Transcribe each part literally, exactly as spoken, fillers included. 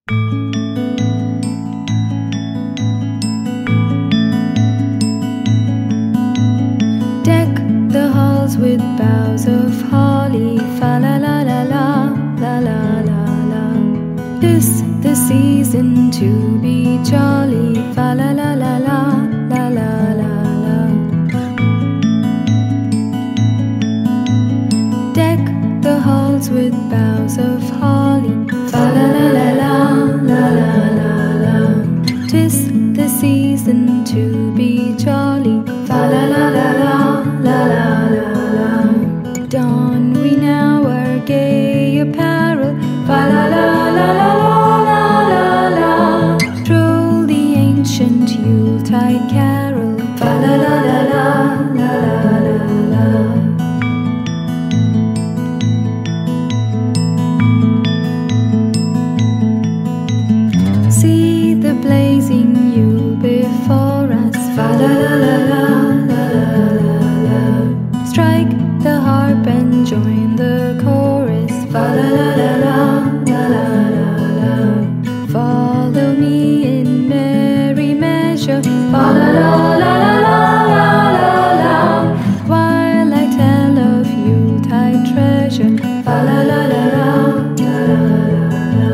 Deck the halls with boughs of holly, fa la la la la, la la la la. 'Tis the season to be jolly, fa la la la la, la la la la. Deck the halls with boughs of holly, fa la la la la, la la la la. 'Tis the season to be jolly, fa la la la la, la la la la. Don we now our gay apparel, fa la la la la la, la la la. Troll the ancient Yuletide carol, fa la la la la, la la la la. See the blazing Yule before us, fa la la la la, la la la la. Strike the harp and join the chorus, fa la la la la, la la la la. Follow me in merry measure, fa la la la la la, la la la. While I tell of Yuletide treasure, fa la la la la, la la la.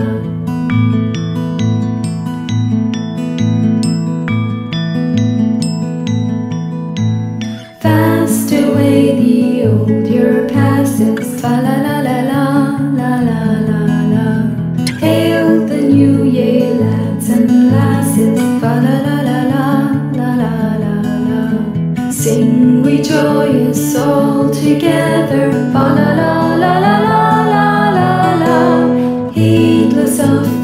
Fast away the old year passes, fa la la la la, la la la la. Hail the new year, lads and lasses, fa la la la la, la la la la. Sing we joyous all together, fa la la la la la, la la la. Heedless of